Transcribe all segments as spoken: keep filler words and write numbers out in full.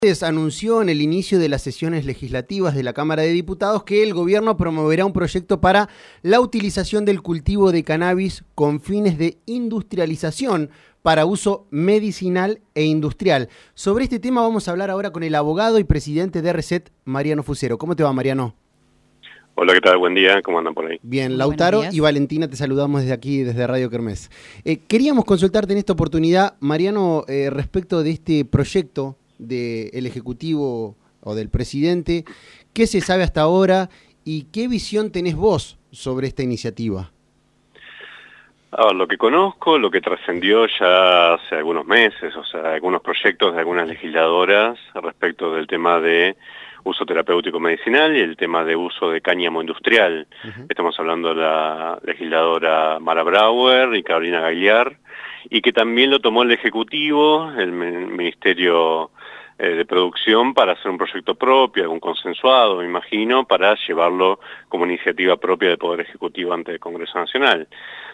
Anunció en el inicio de las sesiones legislativas de la Cámara de Diputados que el gobierno promoverá un proyecto para la utilización del cultivo de cannabis con fines de industrialización para uso medicinal e industrial. Sobre este tema vamos a hablar ahora con el abogado y presidente de RESET, Mariano Fusero. ¿Cómo te va, Mariano? Hola, ¿qué tal? Buen día, ¿cómo andan por ahí? Bien, Lautaro y Valentina, te saludamos desde aquí, desde Radio Kermés. Eh, queríamos consultarte en esta oportunidad, Mariano, eh, respecto de este proyecto del Ejecutivo o del Presidente. ¿Qué se sabe hasta ahora y qué visión tenés vos sobre esta iniciativa? A ver, lo que conozco, lo que trascendió ya hace algunos meses, o sea, algunos proyectos de algunas legisladoras respecto del tema de uso terapéutico medicinal y el tema de uso de cáñamo industrial. Uh-huh. Estamos hablando de la legisladora Mara Brauer y Carolina Gagliar, y que también lo tomó el Ejecutivo, el Ministerio eh, de Producción, para hacer un proyecto propio, algún consensuado, me imagino, para llevarlo como iniciativa propia del Poder Ejecutivo ante el Congreso Nacional.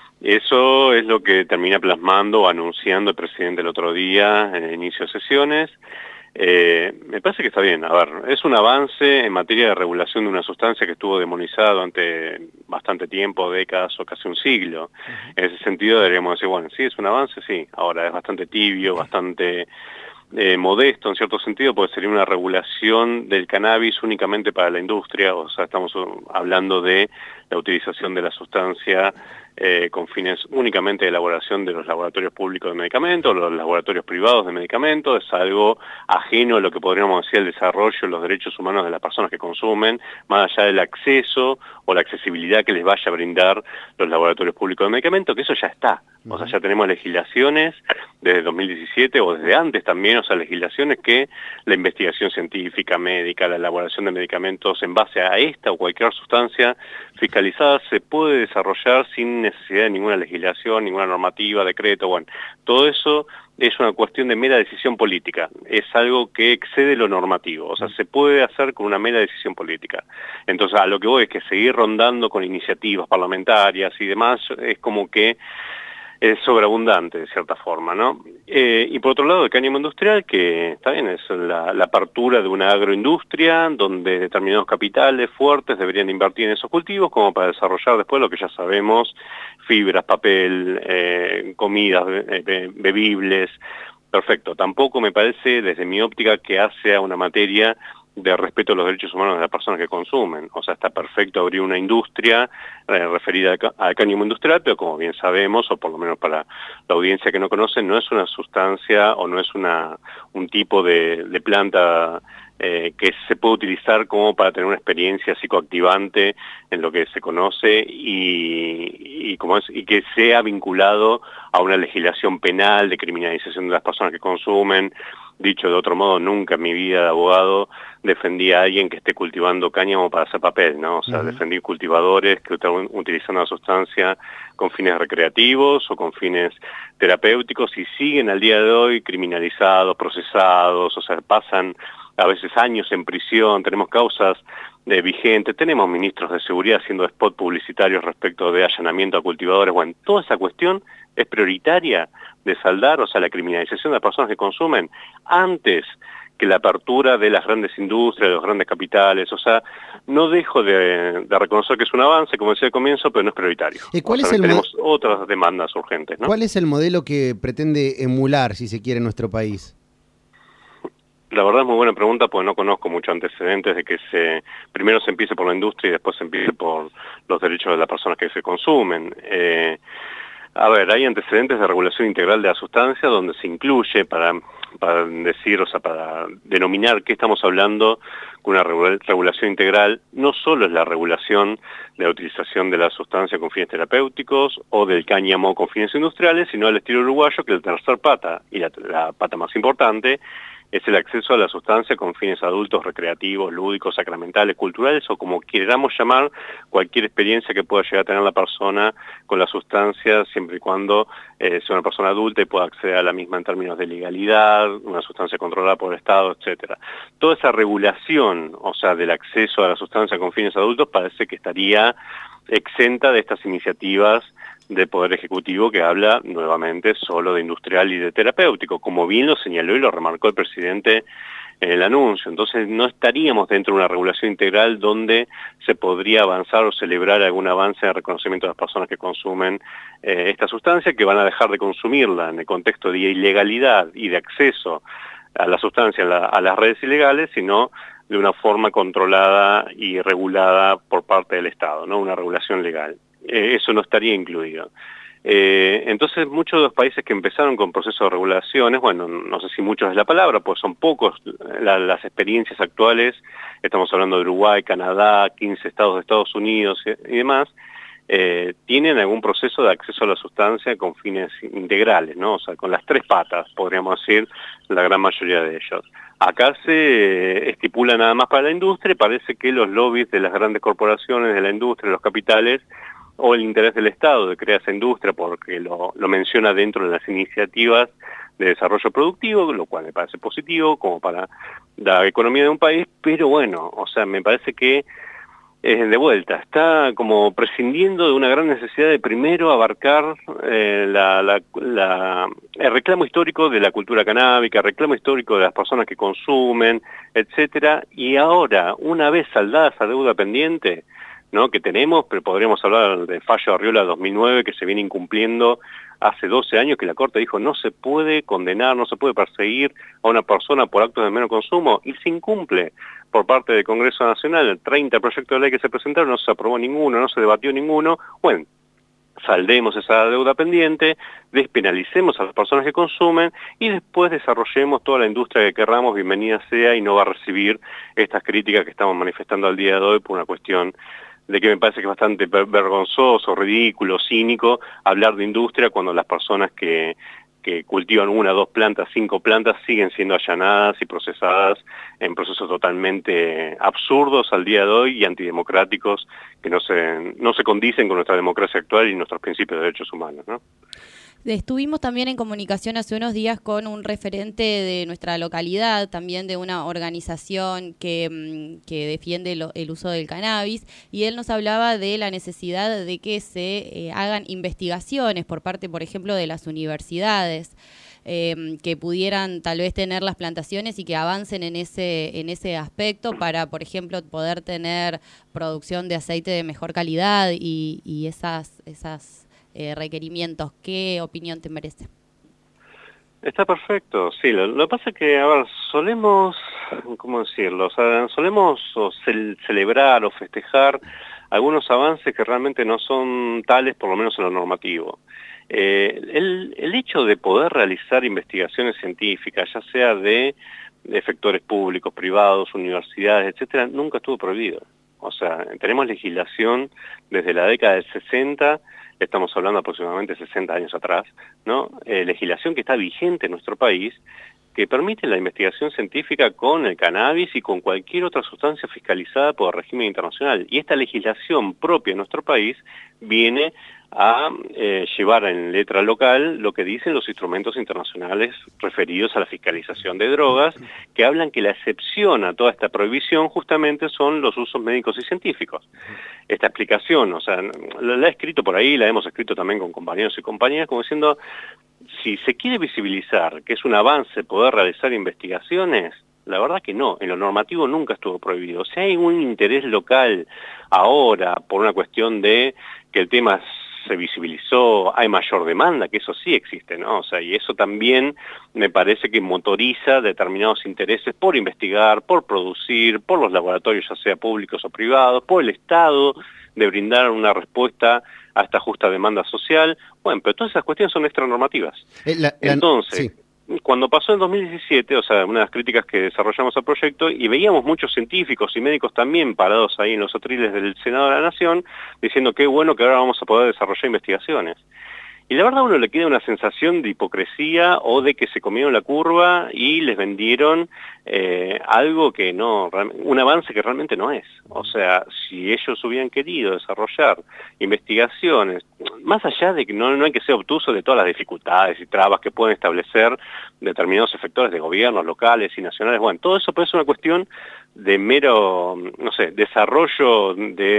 Eso es lo que termina plasmando o anunciando el presidente el otro día en el inicio de sesiones. Eh, me parece que está bien. A ver, es un avance en materia de regulación de una sustancia que estuvo demonizada durante bastante tiempo, décadas o casi un siglo. Uh-huh. En ese sentido deberíamos decir, bueno, sí, es un avance, sí. Ahora es bastante tibio, bastante eh, modesto en cierto sentido, porque sería una regulación del cannabis únicamente para la industria. O sea, estamos hablando de la utilización de la sustancia Eh, con fines únicamente de elaboración de los laboratorios públicos de medicamentos, los laboratorios privados de medicamentos. Es algo ajeno a lo que podríamos decir el desarrollo de los derechos humanos de las personas que consumen, más allá del acceso o la accesibilidad que les vaya a brindar los laboratorios públicos de medicamentos, que eso ya está. O sea, ya tenemos legislaciones desde dos mil diecisiete o desde antes también, o sea, legislaciones que la investigación científica, médica, la elaboración de medicamentos en base a esta o cualquier sustancia fiscalizada se puede desarrollar sin necesidad de ninguna legislación, ninguna normativa, decreto. Bueno, todo eso es una cuestión de mera decisión política, es algo que excede lo normativo, o sea, se puede hacer con una mera decisión política. Entonces, a lo que voy es que seguir rondando con iniciativas parlamentarias y demás es como que es sobreabundante de cierta forma, ¿no? Eh, y por otro lado, el cáñamo industrial, que está bien, es la, la apertura de una agroindustria donde determinados capitales fuertes deberían invertir en esos cultivos como para desarrollar después lo que ya sabemos, fibras, papel, eh, comidas, be bebibles. Perfecto. Tampoco me parece, desde mi óptica, que hace a una materia de respeto a los derechos humanos de las personas que consumen. O sea, está perfecto abrir una industria eh, referida al cáñamo industrial, pero como bien sabemos, o por lo menos para la audiencia que no conoce, no es una sustancia o no es una un tipo de, de planta eh, que se puede utilizar como para tener una experiencia psicoactivante en lo que se conoce y, y, como es, y que sea vinculado a una legislación penal de criminalización de las personas que consumen. Dicho de otro modo, nunca en mi vida de abogado defendí a alguien que esté cultivando cáñamo para hacer papel, ¿no? O sea, uh-huh. defendí cultivadores que están utilizando la sustancia con fines recreativos o con fines terapéuticos y siguen al día de hoy criminalizados, procesados, o sea, pasan a veces años en prisión, tenemos causas eh, vigentes, tenemos ministros de seguridad haciendo spot publicitarios respecto de allanamiento a cultivadores. Bueno, toda esa cuestión es prioritaria de saldar, o sea, la criminalización de las personas que consumen, antes que la apertura de las grandes industrias, de los grandes capitales. O sea, no dejo de, de reconocer que es un avance, como decía al comienzo, pero no es prioritario. ¿Y cuál o sea, es el tenemos otras demandas urgentes, ¿no? ¿Cuál es el modelo que pretende emular, si se quiere, en nuestro país? La verdad es muy buena pregunta, porque no conozco muchos antecedentes de que se primero se empiece por la industria y después se empiece por los derechos de las personas que se consumen. Eh, A ver, hay antecedentes de regulación integral de la sustancia donde se incluye, para, para decir, o sea, para denominar qué estamos hablando con una regulación integral, no solo es la regulación de la utilización de la sustancia con fines terapéuticos o del cáñamo con fines industriales, sino al estilo uruguayo, que la tercera pata, y la, la pata más importante, es el acceso a la sustancia con fines adultos, recreativos, lúdicos, sacramentales, culturales o como queramos llamar cualquier experiencia que pueda llegar a tener la persona con la sustancia, siempre y cuando eh, sea una persona adulta y pueda acceder a la misma en términos de legalidad, una sustancia controlada por el Estado, etcétera. Toda esa regulación, o sea, del acceso a la sustancia con fines adultos, parece que estaría exenta de estas iniciativas del Poder Ejecutivo que habla nuevamente solo de industrial y de terapéutico, como bien lo señaló y lo remarcó el presidente en el anuncio. Entonces no estaríamos dentro de una regulación integral donde se podría avanzar o celebrar algún avance en el reconocimiento de las personas que consumen eh, esta sustancia, que van a dejar de consumirla en el contexto de ilegalidad y de acceso a la sustancia, a, la, a las redes ilegales, sino de una forma controlada y regulada por parte del Estado, ¿no? Una regulación legal. Eh, eso no estaría incluido. Eh, entonces muchos de los países que empezaron con procesos de regulaciones, bueno, no sé si muchos es la palabra, pues son pocos la, las experiencias actuales, estamos hablando de Uruguay, Canadá, quince estados de Estados Unidos y, y demás, eh, tienen algún proceso de acceso a la sustancia con fines integrales, ¿no? O sea, con las tres patas, podríamos decir, la gran mayoría de ellos. Acá se estipula nada más para la industria y parece que los lobbies de las grandes corporaciones, de la industria, los capitales, o el interés del Estado de crear esa industria, porque lo, lo menciona dentro de las iniciativas de desarrollo productivo, lo cual me parece positivo como para la economía de un país, pero bueno, o sea, me parece que eh, de vuelta, está como prescindiendo de una gran necesidad de primero abarcar eh, la, la, la, el reclamo histórico de la cultura canábica, el reclamo histórico de las personas que consumen, etcétera, y ahora, una vez saldada esa deuda pendiente, ¿no? que tenemos, pero podríamos hablar del fallo de Arriola dos mil nueve que se viene incumpliendo hace doce años, que la Corte dijo no se puede condenar, no se puede perseguir a una persona por actos de menos consumo, y se incumple por parte del Congreso Nacional. treinta proyectos de ley que se presentaron, no se aprobó ninguno, no se debatió ninguno. Bueno, saldemos esa deuda pendiente, despenalicemos a las personas que consumen y después desarrollemos toda la industria que querramos, bienvenida sea, y no va a recibir estas críticas que estamos manifestando al día de hoy por una cuestión de que me parece que es bastante vergonzoso, ridículo, cínico hablar de industria cuando las personas que, que cultivan una, dos plantas, cinco plantas siguen siendo allanadas y procesadas en procesos totalmente absurdos al día de hoy y antidemocráticos que no se, no se condicen con nuestra democracia actual y nuestros principios de derechos humanos, ¿no? Estuvimos también en comunicación hace unos días con un referente de nuestra localidad, también de una organización que, que defiende lo, el uso del cannabis, y él nos hablaba de la necesidad de que se eh, hagan investigaciones por parte, por ejemplo, de las universidades, eh, que pudieran tal vez tener las plantaciones y que avancen en ese, en ese aspecto para, por ejemplo, poder tener producción de aceite de mejor calidad y, y esas... esas Eh, requerimientos. ¿Qué opinión te merece? Está perfecto, sí. Lo, lo que pasa es que, a ver, solemos, ¿cómo decirlo? O sea, solemos o ce celebrar o festejar algunos avances que realmente no son tales, por lo menos en lo normativo. Eh, el, el hecho de poder realizar investigaciones científicas, ya sea de, de efectores públicos, privados, universidades, etcétera, nunca estuvo prohibido. O sea, tenemos legislación desde la década del sesenta, estamos hablando aproximadamente sesenta años atrás, ¿no? Eh, legislación que está vigente en nuestro país, que permite la investigación científica con el cannabis y con cualquier otra sustancia fiscalizada por el régimen internacional. Y esta legislación propia de nuestro país viene a eh, llevar en letra local lo que dicen los instrumentos internacionales referidos a la fiscalización de drogas, que hablan que la excepción a toda esta prohibición justamente son los usos médicos y científicos. Esta explicación, o sea, la, la he escrito por ahí, la hemos escrito también con compañeros y compañeras, como diciendo, si se quiere visibilizar que es un avance poder realizar investigaciones, la verdad que no, en lo normativo nunca estuvo prohibido. Si hay un interés local ahora por una cuestión de que el tema se visibilizó, hay mayor demanda, que eso sí existe, ¿no? O sea, y eso también me parece que motoriza determinados intereses por investigar, por producir, por los laboratorios, ya sea públicos o privados, por el Estado, de brindar una respuesta a esta justa demanda social. Bueno, pero todas esas cuestiones son extranormativas. Eh, la, la, Entonces... Sí. Cuando pasó en dos mil diecisiete, o sea, una de las críticas que desarrollamos al proyecto, y veíamos muchos científicos y médicos también parados ahí en los atriles del Senado de la Nación, diciendo qué bueno que ahora vamos a poder desarrollar investigaciones. Y la verdad a uno le queda una sensación de hipocresía o de que se comieron la curva y les vendieron eh, algo que no, un avance que realmente no es. O sea, si ellos hubieran querido desarrollar investigaciones, más allá de que no, no hay que ser obtuso de todas las dificultades y trabas que pueden establecer determinados efectores de gobiernos locales y nacionales, bueno, todo eso puede ser una cuestión de mero, no sé, desarrollo de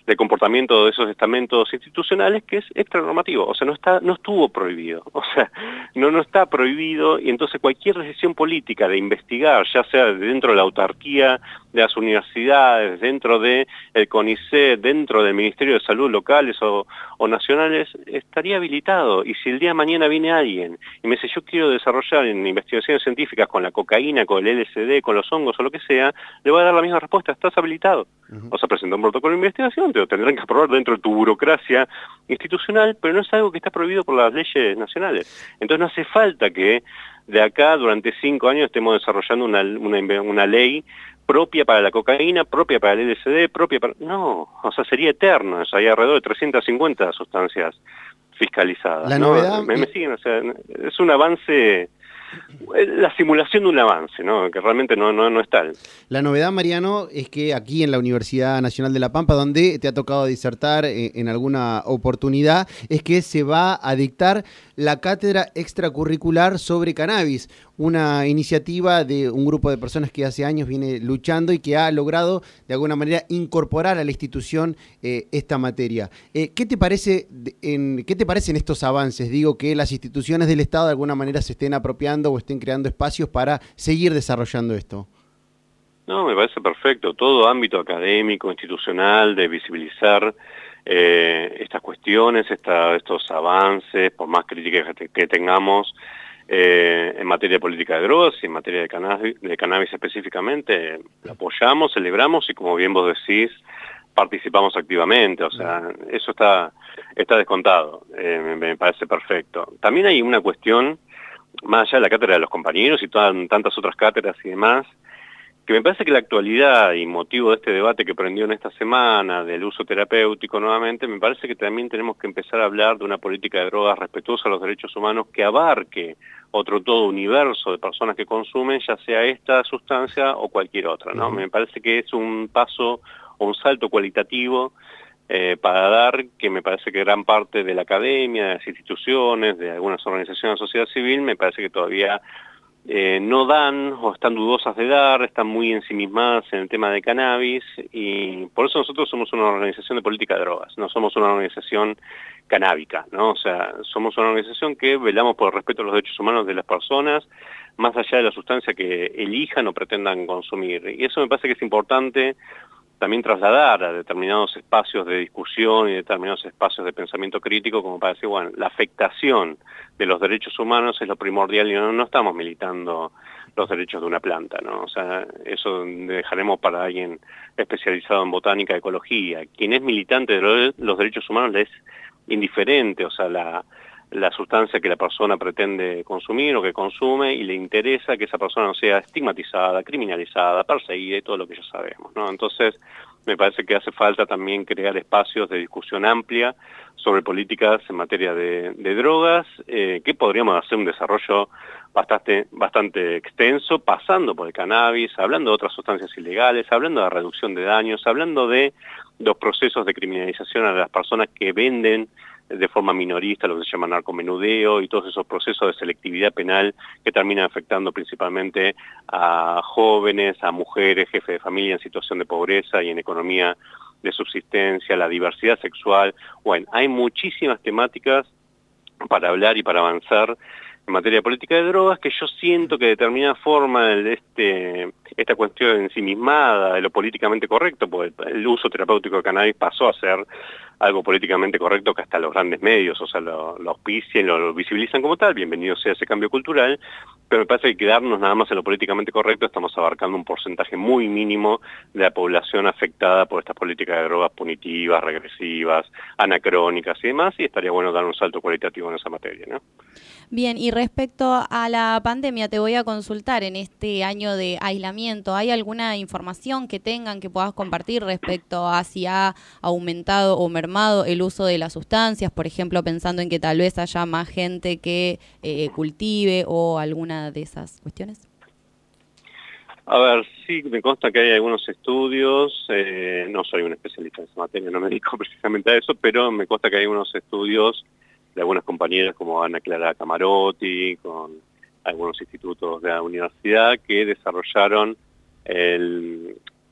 de comportamiento de esos estamentos institucionales que es extranormativo, o sea, no está, no estuvo prohibido, o sea, no, no está prohibido, y entonces cualquier decisión política de investigar, ya sea dentro de la autarquía de las universidades, dentro de el CONICET, dentro del Ministerio de Salud locales o, o nacionales, estaría habilitado. Y si el día de mañana viene alguien y me dice, yo quiero desarrollar en investigaciones científicas con la cocaína, con el L S D, con los hongos o lo que sea, le voy a dar la misma respuesta, estás habilitado. Uh-huh. O sea, presenta un protocolo de investigación, te lo tendrán que aprobar dentro de tu burocracia institucional, pero no es algo que está prohibido por las leyes nacionales. Entonces no hace falta que de acá durante cinco años estemos desarrollando una, una, una ley propia para la cocaína, propia para el L S D, propia para... No, o sea, sería eterno, o sea, hay alrededor de trescientas cincuenta sustancias fiscalizadas. La ¿no? novedad... Me, me siguen, o sea, es un avance... La simulación de un avance, ¿no? Que realmente no, no, no es tal. La novedad, Mariano, es que aquí en la Universidad Nacional de La Pampa, donde te ha tocado disertar en, en alguna oportunidad, es que se va a dictar la cátedra extracurricular sobre cannabis, una iniciativa de un grupo de personas que hace años viene luchando y que ha logrado de alguna manera incorporar a la institución eh, esta materia. Eh, ¿qué te parece en, qué te parecen estos avances? Digo, que las instituciones del Estado de alguna manera se estén apropiando o estén creando espacios para seguir desarrollando esto. No, me parece perfecto. Todo ámbito académico, institucional, de visibilizar eh, estas cuestiones, esta, estos avances, por más críticas que, que tengamos eh, en materia de política de drogas y en materia de cannabis, de cannabis específicamente, la apoyamos, celebramos y, como bien vos decís, participamos activamente. O sea, eso está, está descontado. Eh, me, me parece perfecto. También hay una cuestión, más allá de la cátedra de los compañeros y todas, tantas otras cátedras y demás, que me parece que la actualidad y motivo de este debate que prendió en esta semana del uso terapéutico nuevamente, me parece que también tenemos que empezar a hablar de una política de drogas respetuosa a los derechos humanos que abarque otro todo universo de personas que consumen, ya sea esta sustancia o cualquier otra, ¿no? Uh-huh. Me parece que es un paso o un salto cualitativo eh, para dar, que me parece que gran parte de la academia, de las instituciones, de algunas organizaciones de la sociedad civil, me parece que todavía Eh, no dan o están dudosas de dar, están muy ensimismadas en el tema de cannabis, y por eso nosotros somos una organización de política de drogas, no somos una organización canábica, ¿no? O sea, somos una organización que velamos por el respeto a los derechos humanos de las personas, más allá de la sustancia que elijan o pretendan consumir. Y eso me parece que es importante también trasladar a determinados espacios de discusión y determinados espacios de pensamiento crítico, como para decir, bueno, la afectación de los derechos humanos es lo primordial y no, no estamos militando los derechos de una planta, ¿no? O sea, eso dejaremos para alguien especializado en botánica, ecología. Quien es militante de los derechos humanos le es indiferente, o sea, la... la sustancia que la persona pretende consumir o que consume, y le interesa que esa persona no sea estigmatizada, criminalizada, perseguida y todo lo que ya sabemos, ¿no? Entonces, me parece que hace falta también crear espacios de discusión amplia sobre políticas en materia de, de drogas, eh, que podríamos hacer un desarrollo bastante, bastante extenso, pasando por el cannabis, hablando de otras sustancias ilegales, hablando de reducción de daños, hablando de los procesos de criminalización a las personas que venden de forma minorista, lo que se llama narcomenudeo, y todos esos procesos de selectividad penal que terminan afectando principalmente a jóvenes, a mujeres, jefes de familia en situación de pobreza y en economía de subsistencia, la diversidad sexual. Bueno, hay muchísimas temáticas para hablar y para avanzar en materia de política de drogas, que yo siento que de determinada forma el, este, esta cuestión ensimismada de lo políticamente correcto, porque el uso terapéutico de cannabis pasó a ser algo políticamente correcto que hasta los grandes medios, o sea, lo, lo auspician, lo, lo visibilizan como tal, bienvenido sea ese cambio cultural, pero me parece que quedarnos nada más en lo políticamente correcto, estamos abarcando un porcentaje muy mínimo de la población afectada por estas políticas de drogas punitivas, regresivas, anacrónicas y demás, y estaría bueno dar un salto cualitativo en esa materia, ¿no? Bien, y respecto a la pandemia, te voy a consultar en este año de aislamiento, ¿hay alguna información que tengan que puedas compartir respecto a si ha aumentado o mermado el uso de las sustancias? Por ejemplo, pensando en que tal vez haya más gente que eh, cultive o alguna de esas cuestiones. A ver, sí, me consta que hay algunos estudios, eh, no soy un especialista en esa materia, no me dedico precisamente a eso, pero me consta que hay algunos estudios de algunas compañeras como Ana Clara Camarotti, con algunos institutos de la universidad que desarrollaron el,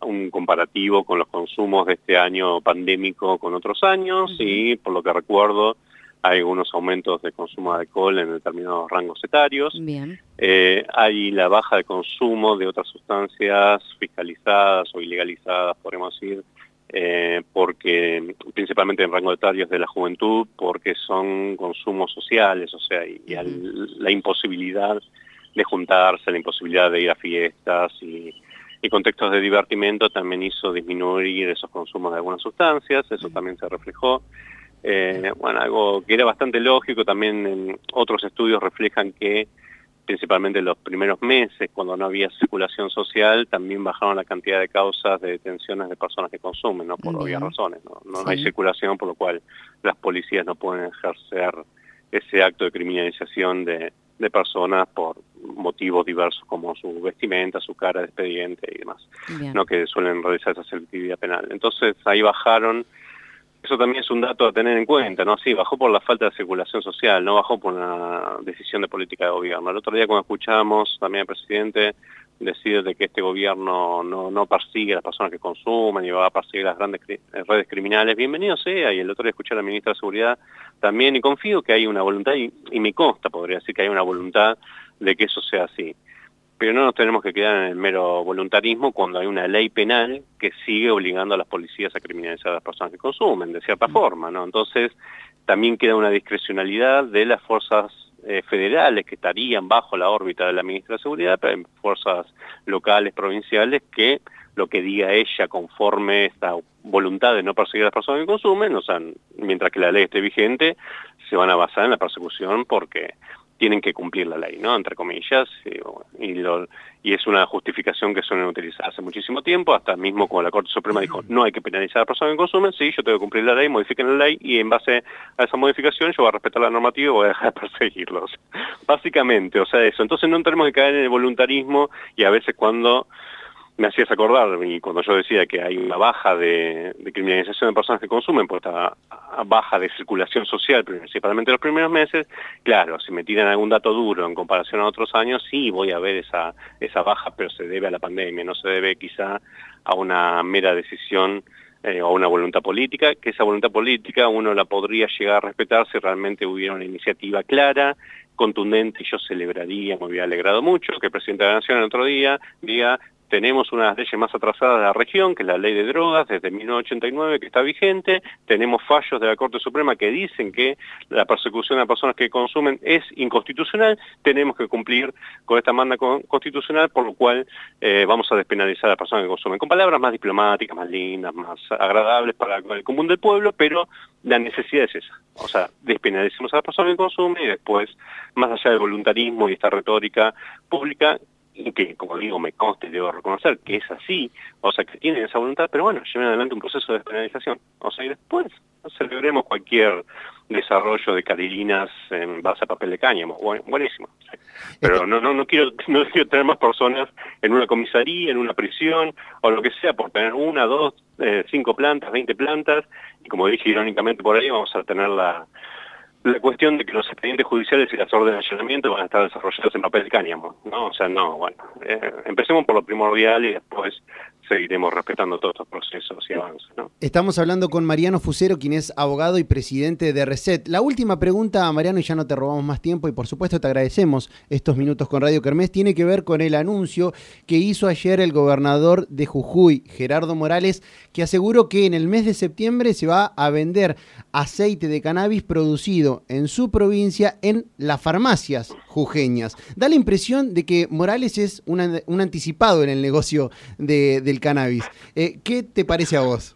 un comparativo con los consumos de este año pandémico con otros años, uh-huh. y por lo que recuerdo hay algunos aumentos de consumo de alcohol en determinados rangos etarios. Bien. Eh, hay la baja de consumo de otras sustancias fiscalizadas o ilegalizadas, podríamos decir, eh, porque principalmente en rango etarios de la juventud, porque son consumos sociales, o sea, y, y al, la imposibilidad de juntarse, la imposibilidad de ir a fiestas y, y contextos de divertimento también hizo disminuir esos consumos de algunas sustancias, eso también se reflejó. Eh, bueno, algo que era bastante lógico, también en otros estudios reflejan que principalmente en los primeros meses, cuando no había circulación social, también bajaron la cantidad de causas de detenciones de personas que consumen, ¿no? Por obvias razones, ¿no? No, sí. no hay circulación, por lo cual las policías no pueden ejercer ese acto de criminalización de, de personas por motivos diversos como su vestimenta, su cara de expediente y demás, Bien. ¿no? Que suelen realizar esa selectividad penal. Entonces ahí bajaron. Eso también es un dato a tener en cuenta, ¿no? Sí, bajó por la falta de circulación social, no bajó por una decisión de política de gobierno. El otro día cuando escuchamos también al presidente decir de que este gobierno no, no persigue a las personas que consumen y va a perseguir las grandes cri redes criminales, bienvenido sea, y el otro día escuché a la ministra de Seguridad también, y confío que hay una voluntad, y, y me consta, podría decir, que hay una voluntad de que eso sea así. Pero no nos tenemos que quedar en el mero voluntarismo cuando hay una ley penal que sigue obligando a las policías a criminalizar a las personas que consumen, de cierta forma, ¿no? Entonces, también queda una discrecionalidad de las fuerzas eh, federales que estarían bajo la órbita de la ministra de Seguridad, pero hay fuerzas locales, provinciales, que lo que diga ella conforme esta voluntad de no perseguir a las personas que consumen, o sea, mientras que la ley esté vigente, se van a basar en la persecución porque tienen que cumplir la ley, ¿no? Entre comillas, y, y, lo, y es una justificación que suelen utilizar hace muchísimo tiempo, hasta mismo cuando la Corte Suprema dijo no hay que penalizar a las personas que consumen, sí, yo tengo que cumplir la ley, modifiquen la ley, y en base a esa modificación yo voy a respetar la normativa y voy a dejar de perseguirlos. Básicamente, o sea, eso. Entonces no tenemos que caer en el voluntarismo, y a veces cuando me hacías acordar, y cuando yo decía que hay una baja de, de criminalización de personas que consumen por esta baja de circulación social, principalmente en los primeros meses, claro, si me tiran algún dato duro en comparación a otros años, sí voy a ver esa, esa baja, pero se debe a la pandemia, no se debe quizá a una mera decisión eh, o a una voluntad política, que esa voluntad política uno la podría llegar a respetar si realmente hubiera una iniciativa clara, contundente, y yo celebraría, me hubiera alegrado mucho que el presidente de la Nación el otro día diga: tenemos una de las leyes más atrasadas de la región, que es la ley de drogas, desde mil novecientos ochenta y nueve, que está vigente. Tenemos fallos de la Corte Suprema que dicen que la persecución a personas que consumen es inconstitucional. Tenemos que cumplir con esta manda constitucional, por lo cual eh, vamos a despenalizar a las personas que consumen. Con palabras más diplomáticas, más lindas, más agradables para el común del pueblo, pero la necesidad es esa. O sea, despenalicemos a las personas que consumen y después, más allá del voluntarismo y esta retórica pública, y que, como digo, me consta y debo reconocer que es así, o sea, que tienen esa voluntad, pero bueno, lleven adelante un proceso de despenalización. O sea, y después celebremos cualquier desarrollo de carilinas en base a papel de cáñamo. Bueno, buenísimo. Pero no, no, no quiero, no quiero tener más personas en una comisaría, en una prisión, o lo que sea, por tener una, dos, eh, cinco plantas, veinte plantas, y como dije irónicamente por ahí, vamos a tener la... La cuestión de que los expedientes judiciales y las órdenes de allanamiento van a estar desarrollados en papel de cáñamo, ¿no? O sea, no, bueno, eh, empecemos por lo primordial y después seguiremos respetando todos estos procesos y avances, ¿no? Estamos hablando con Mariano Fusero, quien es abogado y presidente de Reset. La última pregunta, Mariano, y ya no te robamos más tiempo, y por supuesto te agradecemos estos minutos con Radio Kermés, tiene que ver con el anuncio que hizo ayer el gobernador de Jujuy, Gerardo Morales, que aseguró que en el mes de septiembre se va a vender aceite de cannabis producido en su provincia en las farmacias jujeñas. Da la impresión de que Morales es una, un anticipado en el negocio de, del cannabis. Eh, ¿Qué te parece a vos?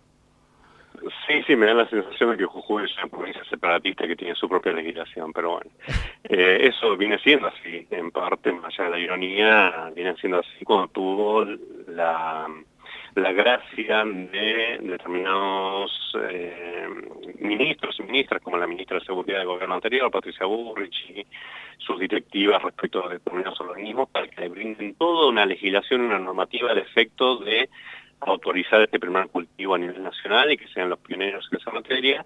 Sí, sí, me da la sensación de que Jujuy es una provincia separatista que tiene su propia legislación, pero bueno, eh, eso viene siendo así, en parte, más allá de la ironía, viene siendo así cuando tuvo la... la gracia de determinados eh, ministros y ministras, como la ministra de Seguridad del gobierno anterior, Patricia Bullrich, y sus directivas respecto a determinados organismos, para que le brinden toda una legislación, una normativa al efecto de autorizar este primer cultivo a nivel nacional y que sean los pioneros en esa materia.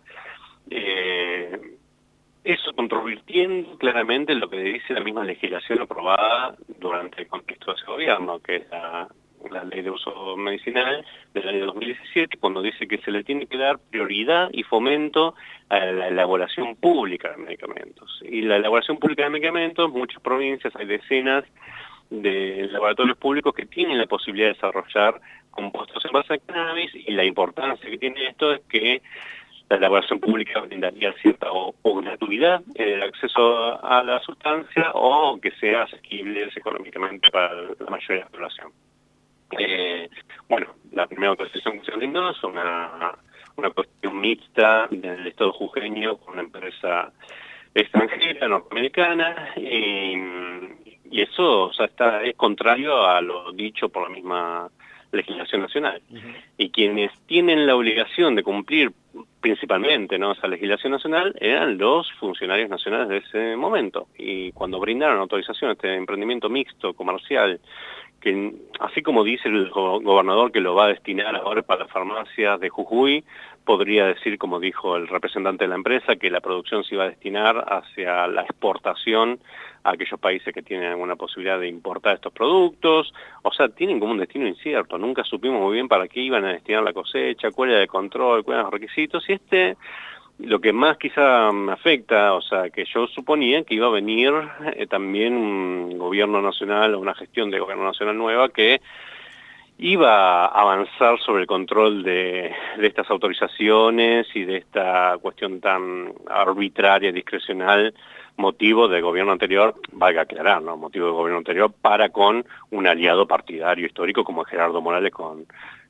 Eh, eso controvirtiendo claramente lo que dice la misma legislación aprobada durante el contexto de ese gobierno, que es la la ley de uso medicinal del año dos mil diecisiete, cuando dice que se le tiene que dar prioridad y fomento a la elaboración pública de medicamentos. Y la elaboración pública de medicamentos, en muchas provincias hay decenas de laboratorios públicos que tienen la posibilidad de desarrollar compuestos en base a cannabis, y la importancia que tiene esto es que la elaboración pública brindaría cierta o, o gratuidad en el acceso a la sustancia, o que sea asequible económicamente para la mayoría de la población. Eh, bueno, la primera autorización que se brindó es una, una cuestión mixta del Estado jujeño con una empresa extranjera, norteamericana, y, y eso, o sea, está, es contrario a lo dicho por la misma legislación nacional. Uh-huh. Y quienes tienen la obligación de cumplir principalmente, ¿no?, esa legislación nacional eran los funcionarios nacionales de ese momento. Y cuando brindaron autorización a este emprendimiento mixto comercial, que así como dice el gobernador que lo va a destinar ahora para las farmacias de Jujuy, podría decir, como dijo el representante de la empresa, que la producción se iba a destinar hacia la exportación a aquellos países que tienen alguna posibilidad de importar estos productos. O sea, tienen como un destino incierto. Nunca supimos muy bien para qué iban a destinar la cosecha, cuál era el control, cuáles eran los requisitos. Y este, lo que más quizá me afecta, o sea, que yo suponía que iba a venir eh, también un gobierno nacional o una gestión de gobierno nacional nueva que iba a avanzar sobre el control de, de estas autorizaciones y de esta cuestión tan arbitraria, discrecional, motivo del gobierno anterior, valga aclarar, ¿no?, motivo del gobierno anterior para con un aliado partidario histórico como Gerardo Morales con,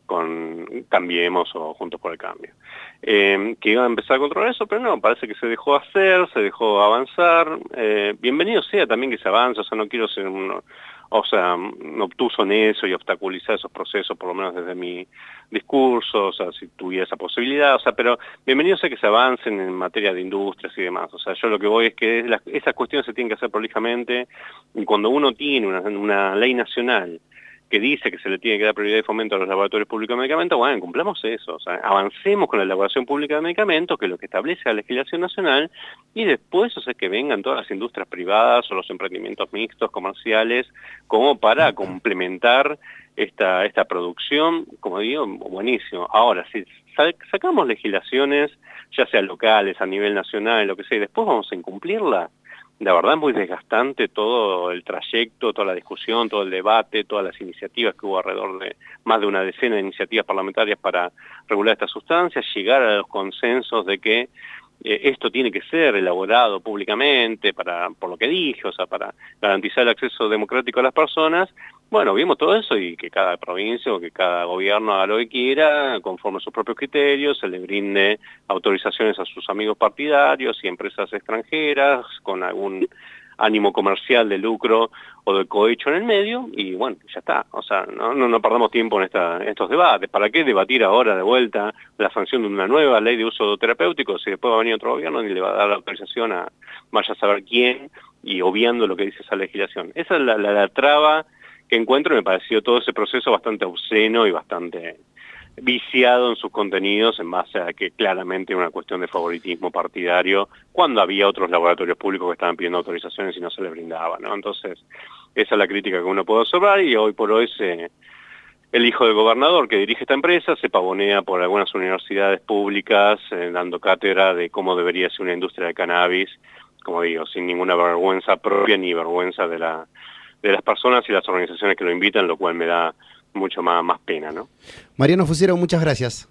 con Cambiemos o Juntos por el Cambio. Eh, que iba a empezar a controlar eso, pero no, parece que se dejó hacer, se dejó avanzar. Eh, bienvenido sea también que se avance, o sea, no quiero ser un... O sea, obtuso en eso y obstaculizar esos procesos, por lo menos desde mi discurso, o sea, si tuviera esa posibilidad, o sea, pero bienvenido sea que se avancen en materia de industrias y demás. O sea, yo lo que voy es que las, esas cuestiones se tienen que hacer prolijamente, y cuando uno tiene una, una ley nacional que dice que se le tiene que dar prioridad y fomento a los laboratorios públicos de medicamentos, bueno, cumplamos eso, o sea, avancemos con la elaboración pública de medicamentos, que es lo que establece la legislación nacional, y después, o sea, que vengan todas las industrias privadas o los emprendimientos mixtos, comerciales, como para complementar esta, esta producción, como digo, buenísimo. Ahora, si sacamos legislaciones, ya sea locales, a nivel nacional, lo que sea, y después vamos a incumplirla, la verdad es muy desgastante todo el trayecto, toda la discusión, todo el debate, todas las iniciativas que hubo alrededor de más de una decena de iniciativas parlamentarias para regular estas sustancias, llegar a los consensos de que eh, esto tiene que ser elaborado públicamente para, por lo que dije, o sea, para garantizar el acceso democrático a las personas. Bueno, vimos todo eso y que cada provincia o que cada gobierno haga lo que quiera, conforme a sus propios criterios, se le brinde autorizaciones a sus amigos partidarios y empresas extranjeras con algún ánimo comercial de lucro o de cohecho en el medio, y bueno, ya está. O sea, no, no, no perdamos tiempo en, esta, en estos debates. ¿Para qué debatir ahora de vuelta la sanción de una nueva ley de uso terapéutico si después va a venir otro gobierno y le va a dar la autorización a vaya a saber quién, y obviando lo que dice esa legislación? Esa es la, la, la traba que encuentro, y me pareció todo ese proceso bastante obsceno y bastante viciado en sus contenidos, en base a que claramente una cuestión de favoritismo partidario, cuando había otros laboratorios públicos que estaban pidiendo autorizaciones y no se les brindaba, ¿no? Entonces, esa es la crítica que uno puede observar, y hoy por hoy se, el hijo del gobernador que dirige esta empresa se pavonea por algunas universidades públicas, eh, dando cátedra de cómo debería ser una industria de cannabis, como digo, sin ninguna vergüenza propia ni vergüenza de la de las personas y las organizaciones que lo invitan, lo cual me da mucho más, más pena, ¿no? Mariano Fusero, muchas gracias.